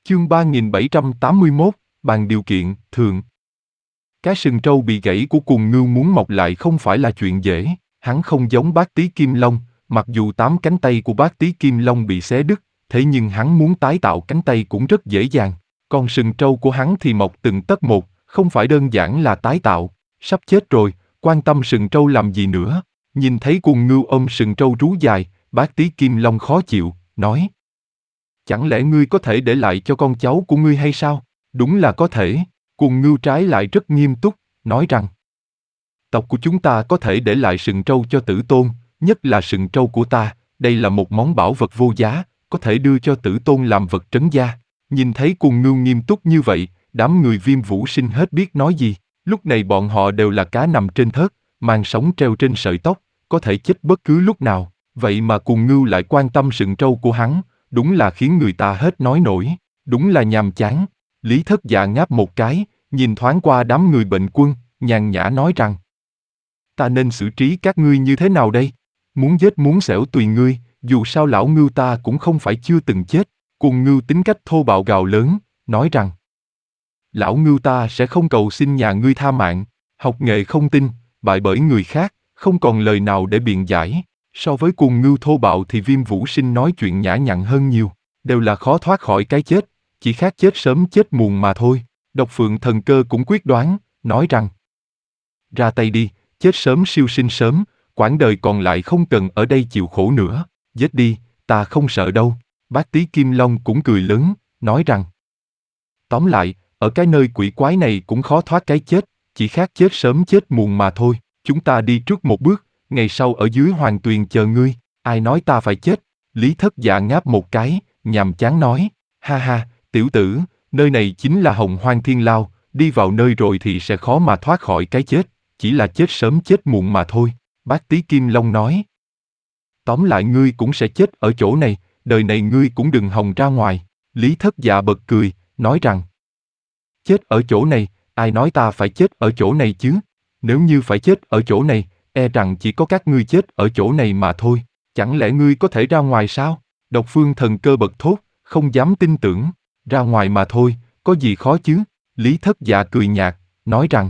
Chương 3781, bàn điều kiện, thượng. Cái sừng trâu bị gãy của Cuồng Ngưu muốn mọc lại không phải là chuyện dễ, hắn không giống Bác Tý Kim Long, mặc dù 8 cánh tay của Bác Tý Kim Long bị xé đứt, thế nhưng hắn muốn tái tạo cánh tay cũng rất dễ dàng. Còn sừng trâu của hắn thì mọc từng tấc một, không phải đơn giản là tái tạo. Sắp chết rồi, quan tâm sừng trâu làm gì nữa? Nhìn thấy Cuồng Ngưu ôm sừng trâu rú dài, Bác Tý Kim Long khó chịu, nói: chẳng lẽ ngươi có thể để lại cho con cháu của ngươi hay sao? Đúng là có thể. Cuồng Ngưu trái lại rất nghiêm túc, nói rằng: tộc của chúng ta có thể để lại sừng trâu cho tử tôn, nhất là sừng trâu của ta, đây là một món bảo vật vô giá, có thể đưa cho tử tôn làm vật trấn gia. Nhìn thấy Cuồng Ngưu nghiêm túc như vậy, đám người Viêm Vũ Sinh hết biết nói gì. Lúc này bọn họ đều là cá nằm trên thớt, màng sống treo trên sợi tóc, có thể chết bất cứ lúc nào. Vậy mà Cuồng Ngưu lại quan tâm sừng trâu của hắn, đúng là khiến người ta hết nói nổi, đúng là nhàm chán. Lý Thất Dạ ngáp một cái, nhìn thoáng qua đám người bệnh quân, nhàn nhã nói rằng: ta nên xử trí các ngươi như thế nào đây? Muốn giết muốn xẻo tùy ngươi, dù sao lão Ngưu ta cũng không phải chưa từng chết. Cuồng Ngưu tính cách thô bạo gào lớn, nói rằng: lão Ngưu ta sẽ không cầu xin nhà ngươi tha mạng, học nghệ không tinh, bại bởi người khác, không còn lời nào để biện giải. So với Cuồng Ngưu thô bạo thì Viêm Vũ Sinh nói chuyện nhã nhặn hơn nhiều, đều là khó thoát khỏi cái chết, chỉ khác chết sớm chết muộn mà thôi. Độc Phượng Thần Cơ cũng quyết đoán, nói rằng: ra tay đi, chết sớm siêu sinh sớm, quãng đời còn lại không cần ở đây chịu khổ nữa, giết đi, ta không sợ đâu. Bác Tý Kim Long cũng cười lớn, nói rằng: tóm lại, ở cái nơi quỷ quái này cũng khó thoát cái chết, chỉ khác chết sớm chết muộn mà thôi. Chúng ta đi trước một bước, ngày sau ở dưới Hoàng Tuyền chờ ngươi. Ai nói ta phải chết? Lý Thất Dạ ngáp một cái, nhàm chán nói: ha ha, tiểu tử, nơi này chính là Hồng Hoang Thiên Lao, đi vào nơi rồi thì sẽ khó mà thoát khỏi cái chết, chỉ là chết sớm chết muộn mà thôi. Bác Tý Kim Long nói: tóm lại ngươi cũng sẽ chết ở chỗ này, đời này ngươi cũng đừng hòng ra ngoài. Lý Thất Dạ bật cười, nói rằng: chết ở chỗ này, ai nói ta phải chết ở chỗ này chứ? Nếu như phải chết ở chỗ này, e rằng chỉ có các ngươi chết ở chỗ này mà thôi. Chẳng lẽ ngươi có thể ra ngoài sao? Độc Phương Thần Cơ bật thốt, không dám tin tưởng. Ra ngoài mà thôi, có gì khó chứ? Lý Thất Dạ cười nhạt, nói rằng: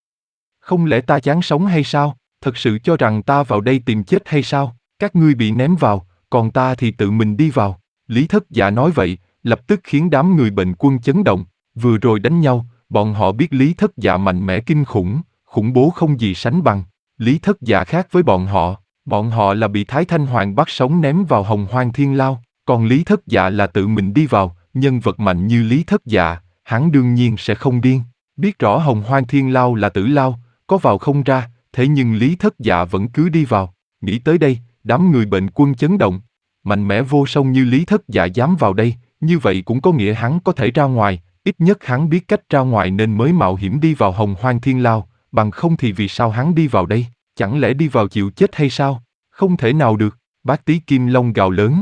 không lẽ ta chán sống hay sao? Thật sự cho rằng ta vào đây tìm chết hay sao? Các ngươi bị ném vào, còn ta thì tự mình đi vào. Lý Thất Dạ nói vậy, lập tức khiến đám người bệnh quân chấn động. Vừa rồi đánh nhau, bọn họ biết Lý Thất Dạ mạnh mẽ kinh khủng, khủng bố không gì sánh bằng. Lý Thất Dạ khác với bọn họ là bị Thái Thanh Hoàng bắt sống ném vào Hồng Hoang Thiên Lao, còn Lý Thất Dạ là tự mình đi vào. Nhân vật mạnh như Lý Thất Dạ, hắn đương nhiên sẽ không điên. Biết rõ Hồng Hoang Thiên Lao là tử lao, có vào không ra, thế nhưng Lý Thất Dạ vẫn cứ đi vào. Nghĩ tới đây, đám người bệnh quân chấn động. Mạnh mẽ vô song như Lý Thất Dạ dám vào đây, như vậy cũng có nghĩa hắn có thể ra ngoài, ít nhất hắn biết cách ra ngoài nên mới mạo hiểm đi vào Hồng Hoang Thiên Lao, bằng không thì vì sao hắn đi vào đây? Chẳng lẽ đi vào chịu chết hay sao? Không thể nào được. Bác Tý Kim Long gào lớn: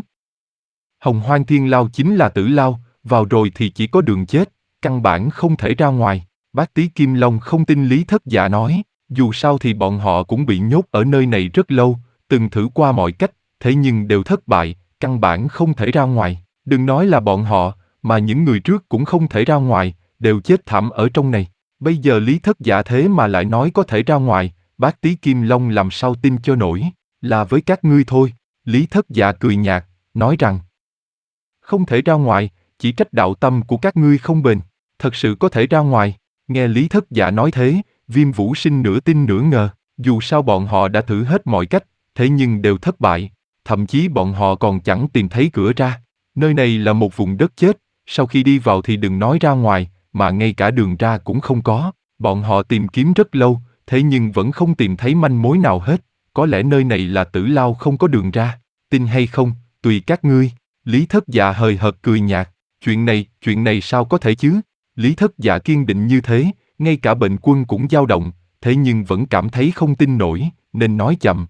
Hồng Hoang Thiên Lao chính là tử lao, vào rồi thì chỉ có đường chết, căn bản không thể ra ngoài. Bác Tý Kim Long không tin Lý Thất Dạ nói, dù sao thì bọn họ cũng bị nhốt ở nơi này rất lâu, từng thử qua mọi cách, thế nhưng đều thất bại, căn bản không thể ra ngoài. Đừng nói là bọn họ, mà những người trước cũng không thể ra ngoài, đều chết thảm ở trong này. Bây giờ Lý Thất Dạ thế mà lại nói có thể ra ngoài, Bác Tý Kim Long làm sao tin cho nổi, là với các ngươi thôi. Lý Thất Dạ cười nhạt, nói rằng: không thể ra ngoài, chỉ trách đạo tâm của các ngươi không bền, thật sự có thể ra ngoài. Nghe Lý Thất Dạ nói thế, Viêm Vũ Sinh nửa tin nửa ngờ, dù sao bọn họ đã thử hết mọi cách, thế nhưng đều thất bại, thậm chí bọn họ còn chẳng tìm thấy cửa ra. Nơi này là một vùng đất chết, sau khi đi vào thì đừng nói ra ngoài, mà ngay cả đường ra cũng không có. Bọn họ tìm kiếm rất lâu, thế nhưng vẫn không tìm thấy manh mối nào hết, có lẽ nơi này là tử lao không có đường ra. Tin hay không, tùy các ngươi. Lý Thất Dạ hời hợt cười nhạt, chuyện này sao có thể chứ? Lý Thất Dạ kiên định như thế, ngay cả bệnh quân cũng dao động, thế nhưng vẫn cảm thấy không tin nổi, nên nói chậm.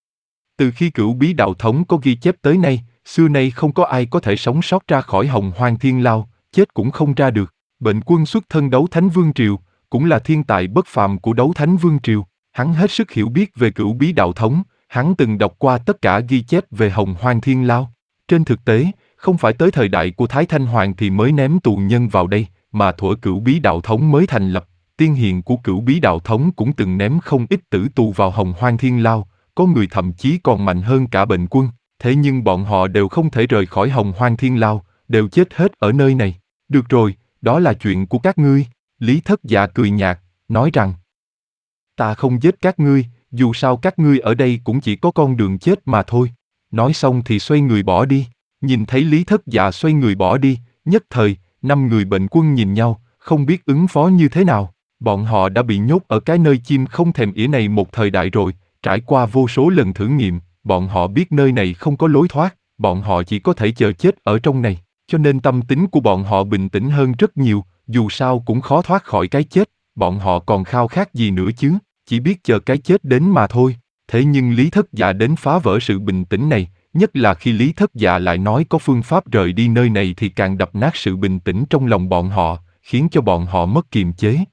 Từ khi Cửu Bí Đạo Thống có ghi chép tới nay, xưa nay không có ai có thể sống sót ra khỏi Hồng Hoang Thiên Lao, chết cũng không ra được. Bệnh quân xuất thân Đấu Thánh Vương Triều, cũng là thiên tài bất phàm của Đấu Thánh Vương Triều. Hắn hết sức hiểu biết về Cửu Bí Đạo Thống, hắn từng đọc qua tất cả ghi chép về Hồng Hoang Thiên Lao. Trên thực tế, Không phải tới thời đại của Thái Thanh Hoàng thì mới ném tù nhân vào đây, mà thuở Cửu Bí Đạo Thống mới thành lập, tiên hiền của Cửu Bí Đạo Thống cũng từng ném không ít tử tù vào Hồng Hoang Thiên Lao, có người thậm chí còn mạnh hơn cả bệnh quân, thế nhưng bọn họ đều không thể rời khỏi Hồng Hoang Thiên Lao, đều chết hết ở nơi này. Được rồi, đó là chuyện của các ngươi. Lý Thất Dạ cười nhạt, nói rằng, ta không giết các ngươi, dù sao các ngươi ở đây cũng chỉ có con đường chết mà thôi. Nói xong thì xoay người bỏ đi. Nhìn thấy Lý Thất Dạ xoay người bỏ đi, nhất thời, 5 người bệnh quân nhìn nhau, không biết ứng phó như thế nào. Bọn họ đã bị nhốt ở cái nơi chim không thèm ỉa này một thời đại rồi, trải qua vô số lần thử nghiệm, bọn họ biết nơi này không có lối thoát, bọn họ chỉ có thể chờ chết ở trong này, cho nên tâm tính của bọn họ bình tĩnh hơn rất nhiều, dù sao cũng khó thoát khỏi cái chết, bọn họ còn khao khát gì nữa chứ, chỉ biết chờ cái chết đến mà thôi. Thế nhưng Lý Thất Dạ đến phá vỡ sự bình tĩnh này, nhất là khi Lý Thất Dạ lại nói có phương pháp rời đi nơi này thì càng đập nát sự bình tĩnh trong lòng bọn họ, khiến cho bọn họ mất kiềm chế.